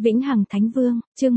Vĩnh Hằng Thánh Vương, chương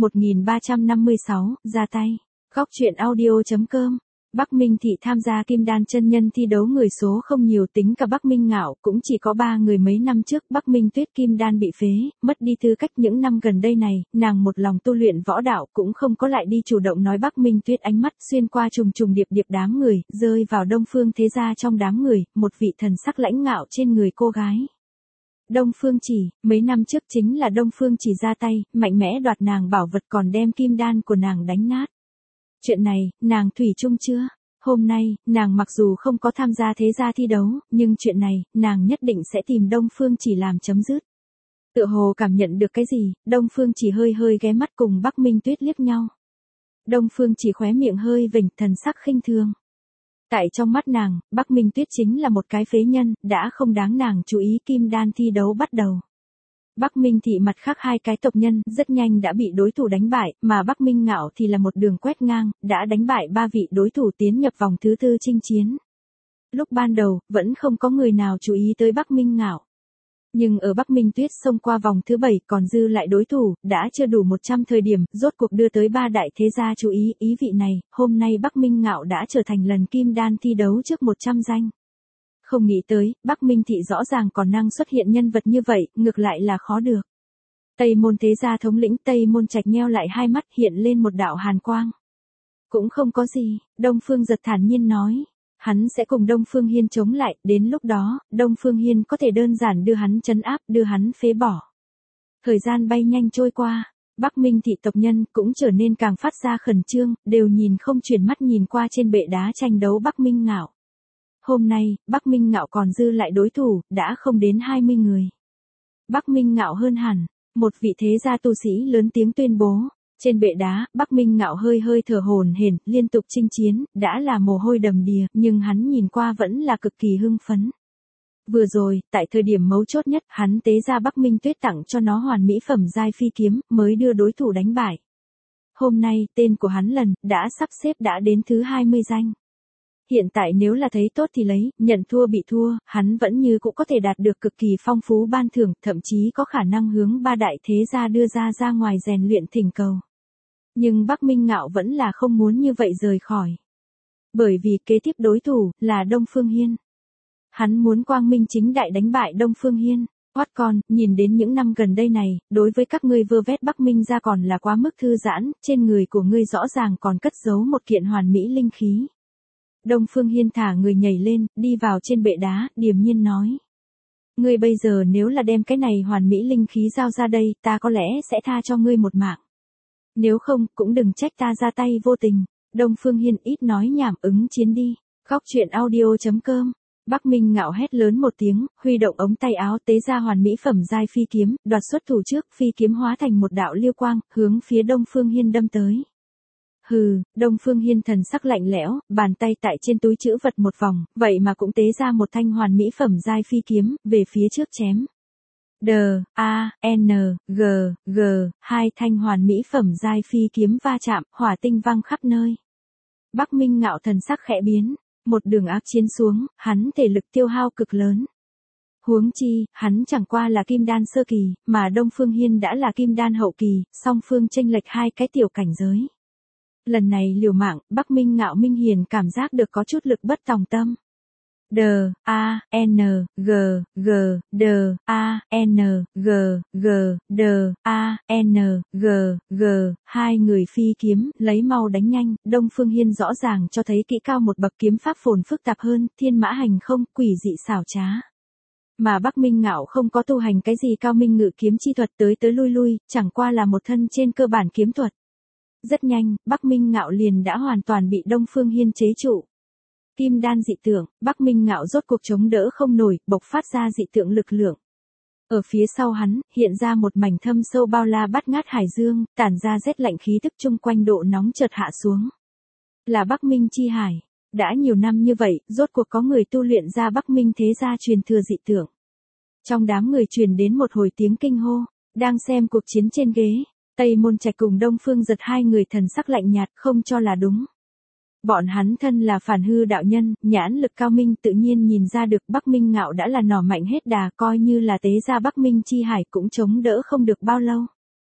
1356, ra tay. Góc truyện audio.com. Bắc Minh Thị tham gia Kim Đan chân nhân thi đấu người số không nhiều, tính cả Bắc Minh Ngạo cũng chỉ có 3 người. Mấy năm trước Bắc Minh Tuyết Kim Đan bị phế, mất đi tư cách. Những năm gần đây này, nàng một lòng tu luyện võ đạo cũng không có lại đi chủ động nói. Bắc Minh Tuyết ánh mắt xuyên qua trùng trùng điệp điệp đám người, rơi vào Đông Phương Thế Gia. Trong đám người, một vị thần sắc lãnh ngạo trên người cô gái. Đông Phương Chỉ, mấy năm trước chính là Đông Phương Chỉ ra tay, mạnh mẽ đoạt nàng bảo vật, còn đem kim đan của nàng đánh nát. Chuyện này, nàng thủy chung chưa? Hôm nay, nàng mặc dù không có tham gia thế gia thi đấu, nhưng chuyện này, nàng nhất định sẽ tìm Đông Phương Chỉ làm chấm dứt. Tựa hồ cảm nhận được cái gì, Đông Phương Chỉ hơi hơi ghé mắt cùng Bắc Minh Tuyết liếc nhau. Đông Phương Chỉ khóe miệng hơi vểnh, thần sắc khinh thường. Tại trong mắt nàng, Bắc Minh Tuyết chính là một cái phế nhân, đã không đáng nàng chú ý. Kim Đan thi đấu bắt đầu. Bắc Minh Thị mặt khác hai cái tộc nhân rất nhanh đã bị đối thủ đánh bại, mà Bắc Minh Ngạo thì là một đường quét ngang, đã đánh bại 3 vị đối thủ tiến nhập vòng thứ 4 chinh chiến. Lúc ban đầu, vẫn không có người nào chú ý tới Bắc Minh Ngạo. Nhưng ở Bắc Minh Tuyết xông qua vòng thứ 7 còn dư lại đối thủ, đã chưa đủ 100 thời điểm, rốt cuộc đưa tới 3 đại thế gia chú ý. Ý vị này, hôm nay Bắc Minh Ngạo đã trở thành lần Kim Đan thi đấu trước 100 danh. Không nghĩ tới, Bắc Minh Thị rõ ràng còn năng xuất hiện nhân vật như vậy, ngược lại là khó được. Tây Môn Thế Gia thống lĩnh Tây Môn Trạch nheo lại hai mắt, hiện lên một đạo hàn quang. Cũng không có gì, Đông Phương Giật thản nhiên nói. Hắn sẽ cùng Đông Phương Hiên chống lại, đến lúc đó, Đông Phương Hiên có thể đơn giản đưa hắn trấn áp, đưa hắn phế bỏ. Thời gian bay nhanh trôi qua, Bắc Minh Thị tộc nhân cũng trở nên càng phát ra khẩn trương, đều nhìn không chuyển mắt nhìn qua trên bệ đá tranh đấu Bắc Minh Ngạo. Hôm nay, Bắc Minh Ngạo còn dư lại đối thủ, đã không đến 20 người. Bắc Minh Ngạo hơn hẳn, một vị thế gia tu sĩ lớn tiếng tuyên bố. Trên bệ đá, Bắc Minh Ngạo hơi hơi thở hổn hển, liên tục chinh chiến, đã là mồ hôi đầm đìa, nhưng hắn nhìn qua vẫn là cực kỳ hưng phấn. Vừa rồi, tại thời điểm mấu chốt nhất, hắn tế ra Bắc Minh Tuyết tặng cho nó hoàn mỹ phẩm giai phi kiếm, mới đưa đối thủ đánh bại. Hôm nay, tên của hắn đã sắp xếp đã đến thứ 20 danh. Hiện tại nếu là thấy tốt thì lấy, nhận thua bị thua, hắn vẫn như cũng có thể đạt được cực kỳ phong phú ban thưởng, thậm chí có khả năng hướng 3 đại thế gia đưa ra ngoài rèn luyện thỉnh cầu. Nhưng Bắc Minh Ngạo vẫn là không muốn như vậy rời khỏi. Bởi vì kế tiếp đối thủ là Đông Phương Hiên. Hắn muốn quang minh chính đại đánh bại Đông Phương Hiên. Hoắt con, nhìn đến những năm gần đây này, đối với các ngươi vơ vét Bắc Minh ra còn là quá mức thư giãn, trên người của ngươi rõ ràng còn cất giấu một kiện hoàn mỹ linh khí. Đông Phương Hiên thả người nhảy lên, đi vào trên bệ đá, điềm nhiên nói. Ngươi bây giờ nếu là đem cái này hoàn mỹ linh khí giao ra đây, ta có lẽ sẽ tha cho ngươi một mạng. Nếu không, cũng đừng trách ta ra tay vô tình. Đông Phương Hiên ít nói nhảm, ứng chiến đi. Góc truyện audio.com. Bắc Minh Ngạo hét lớn một tiếng, huy động ống tay áo tế ra hoàn mỹ phẩm giai phi kiếm, đoạt xuất thủ trước, phi kiếm hóa thành một đạo liêu quang, hướng phía Đông Phương Hiên đâm tới. Hừ, Đông Phương Hiên thần sắc lạnh lẽo, bàn tay tại trên túi trữ vật một vòng, vậy mà cũng tế ra một thanh hoàn mỹ phẩm giai phi kiếm, về phía trước chém. G, hai thanh hoàn mỹ phẩm giai phi kiếm va chạm, hỏa tinh văng khắp nơi. Bắc Minh Ngạo thần sắc khẽ biến, một đường ác chiến xuống, hắn thể lực tiêu hao cực lớn. Huống chi, hắn chẳng qua là kim đan sơ kỳ, mà Đông Phương Hiên đã là kim đan hậu kỳ, song phương chênh lệch hai cái tiểu cảnh giới. Lần này liều mạng, Bắc Minh Ngạo minh hiển cảm giác được có chút lực bất tòng tâm. Hai người phi kiếm, lấy mau đánh nhanh, Đông Phương Hiên rõ ràng cho thấy kỹ cao một bậc kiếm pháp phồn phức tạp hơn, thiên mã hành không, quỷ dị xảo trá. Mà Bắc Minh Ngạo không có tu hành cái gì cao minh ngự kiếm chi thuật, tới lui, chẳng qua là một thân trên cơ bản kiếm thuật. Rất nhanh, Bắc Minh Ngạo liền đã hoàn toàn bị Đông Phương Hiên chế trụ. Kim đan dị tượng, Bắc Minh Ngạo rốt cuộc chống đỡ không nổi, bộc phát ra dị tượng lực lượng. Ở phía sau hắn, hiện ra một mảnh thâm sâu bao la bát ngát hải dương, tản ra rét lạnh khí tức chung quanh độ nóng chợt hạ xuống. Là Bắc Minh chi hải. Đã nhiều năm như vậy, rốt cuộc có người tu luyện ra Bắc Minh thế gia truyền thừa dị tượng. Trong đám người truyền đến một hồi tiếng kinh hô, đang xem cuộc chiến trên ghế. Tây Môn Trạch cùng Đông Phương Giật hai người thần sắc lạnh nhạt, không cho là đúng. Bọn hắn thân là phản hư đạo nhân, nhãn lực cao minh, tự nhiên nhìn ra được Bắc Minh Ngạo đã là nỏ mạnh hết đà, coi như là tế gia Bắc Minh chi hải cũng chống đỡ không được bao lâu.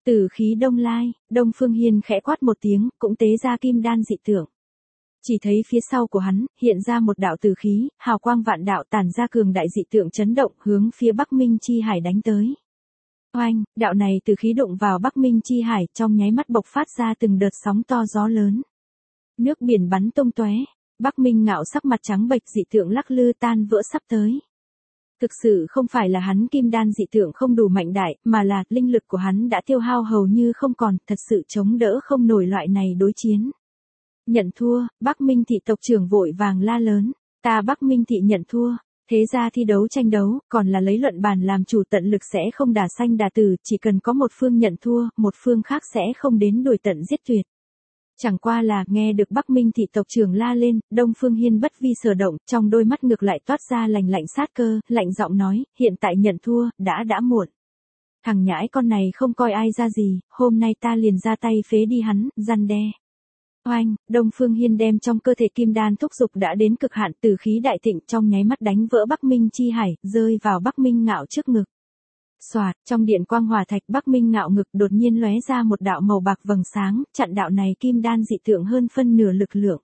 Tử khí đông lai, Đông Phương Hiên khẽ quát một tiếng, cũng tế ra kim đan dị tượng. Chỉ thấy phía sau của hắn, hiện ra một đạo tử khí, hào quang vạn đạo tản ra cường đại dị tượng chấn động, hướng phía Bắc Minh Chi Hải đánh tới. Oanh, đạo này tử khí đụng vào Bắc Minh Chi Hải, trong nháy mắt bộc phát ra từng đợt sóng to gió lớn. Nước biển bắn tung tóe, Bắc Minh Ngạo sắc mặt trắng bệch, dị tượng lắc lư tan vỡ sắp tới. Thực sự không phải là hắn kim đan dị tượng không đủ mạnh đại, mà là linh lực của hắn đã tiêu hao hầu như không còn, thật sự chống đỡ không nổi loại này đối chiến. Nhận thua, Bắc Minh thị tộc trưởng vội vàng la lớn, ta Bắc Minh thị nhận thua. Thế ra thi đấu tranh đấu, còn là lấy luận bàn làm chủ, tận lực sẽ không đả sanh đả tử, chỉ cần có một phương nhận thua, một phương khác sẽ không đến đuổi tận giết tuyệt. Chẳng qua là nghe được Bắc Minh thị tộc trưởng la lên, Đông Phương Hiên bất vi sở động, trong đôi mắt ngược lại toát ra lạnh lạnh sát cơ, lạnh giọng nói, hiện tại nhận thua, đã muộn. Thằng nhãi con này không coi ai ra gì, hôm nay ta liền ra tay phế đi hắn, răn đe. Oanh, Đông Phương Hiên đem trong cơ thể kim đan thúc dục đã đến cực hạn, tử khí đại thịnh trong nháy mắt đánh vỡ Bắc Minh Chi Hải, rơi vào Bắc Minh Ngạo trước ngực. Xoạt, trong điện quang hỏa thạch Bắc Minh Ngạo ngực đột nhiên lóe ra một đạo màu bạc vầng sáng, chặn đạo này kim đan dị tượng hơn phân nửa lực lượng.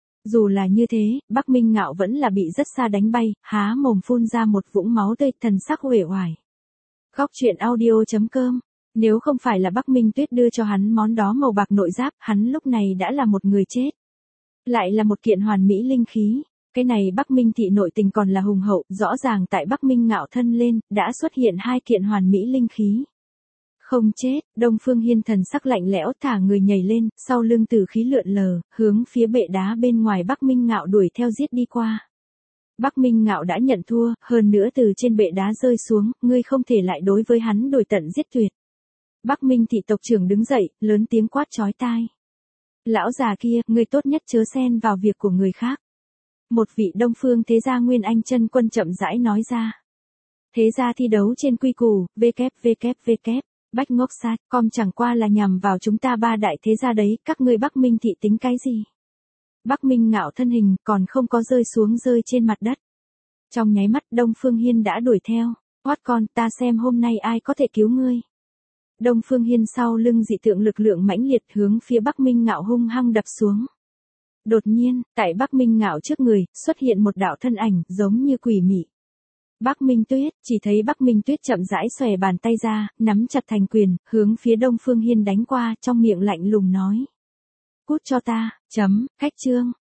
Dù là như thế, Bắc Minh Ngạo vẫn là bị rất xa đánh bay, há mồm phun ra một vũng máu tươi, thần sắc uể oải. Góc truyện audio.com. Nếu không phải là Bắc Minh Tuyết đưa cho hắn món đó màu bạc nội giáp, hắn lúc này đã là một người chết. Lại là một kiện hoàn mỹ linh khí. Cái này Bắc Minh thị nội tình còn là hùng hậu, rõ ràng tại Bắc Minh Ngạo thân lên, đã xuất hiện hai kiện hoàn mỹ linh khí. Không chết, Đông Phương Hiên thần sắc lạnh lẽo thả người nhảy lên, sau lưng tử khí lượn lờ, hướng phía bệ đá bên ngoài Bắc Minh Ngạo đuổi theo giết đi qua. Bắc Minh Ngạo đã nhận thua, hơn nữa từ trên bệ đá rơi xuống, ngươi không thể lại đối với hắn đuổi tận giết tuyệt. Bắc Minh thị tộc trưởng đứng dậy, lớn tiếng quát chói tai. Lão già kia, ngươi tốt nhất chớ xen vào việc của người khác. Một vị Đông Phương thế gia Nguyên Anh chân quân chậm rãi nói ra. Thế gia thi đấu trên quy củ, www, bách ngốc sát, com chẳng qua là nhằm vào chúng ta ba đại thế gia đấy, các ngươi Bắc Minh thị tính cái gì? Bắc Minh Ngạo thân hình, còn không có rơi xuống rơi trên mặt đất. Trong nháy mắt Đông Phương Hiên đã đuổi theo, quát con, ta xem hôm nay ai có thể cứu ngươi. Đông Phương Hiên sau lưng dị tượng lực lượng mãnh liệt hướng phía Bắc Minh Ngạo hung hăng đập xuống. Đột nhiên, tại Bắc Minh Ngạo trước người, xuất hiện một đạo thân ảnh, giống như quỷ mị. Bắc Minh Tuyết, chỉ thấy Bắc Minh Tuyết chậm rãi xòe bàn tay ra, nắm chặt thành quyền, hướng phía Đông Phương Hiên đánh qua, trong miệng lạnh lùng nói. Cút cho ta, khách chương.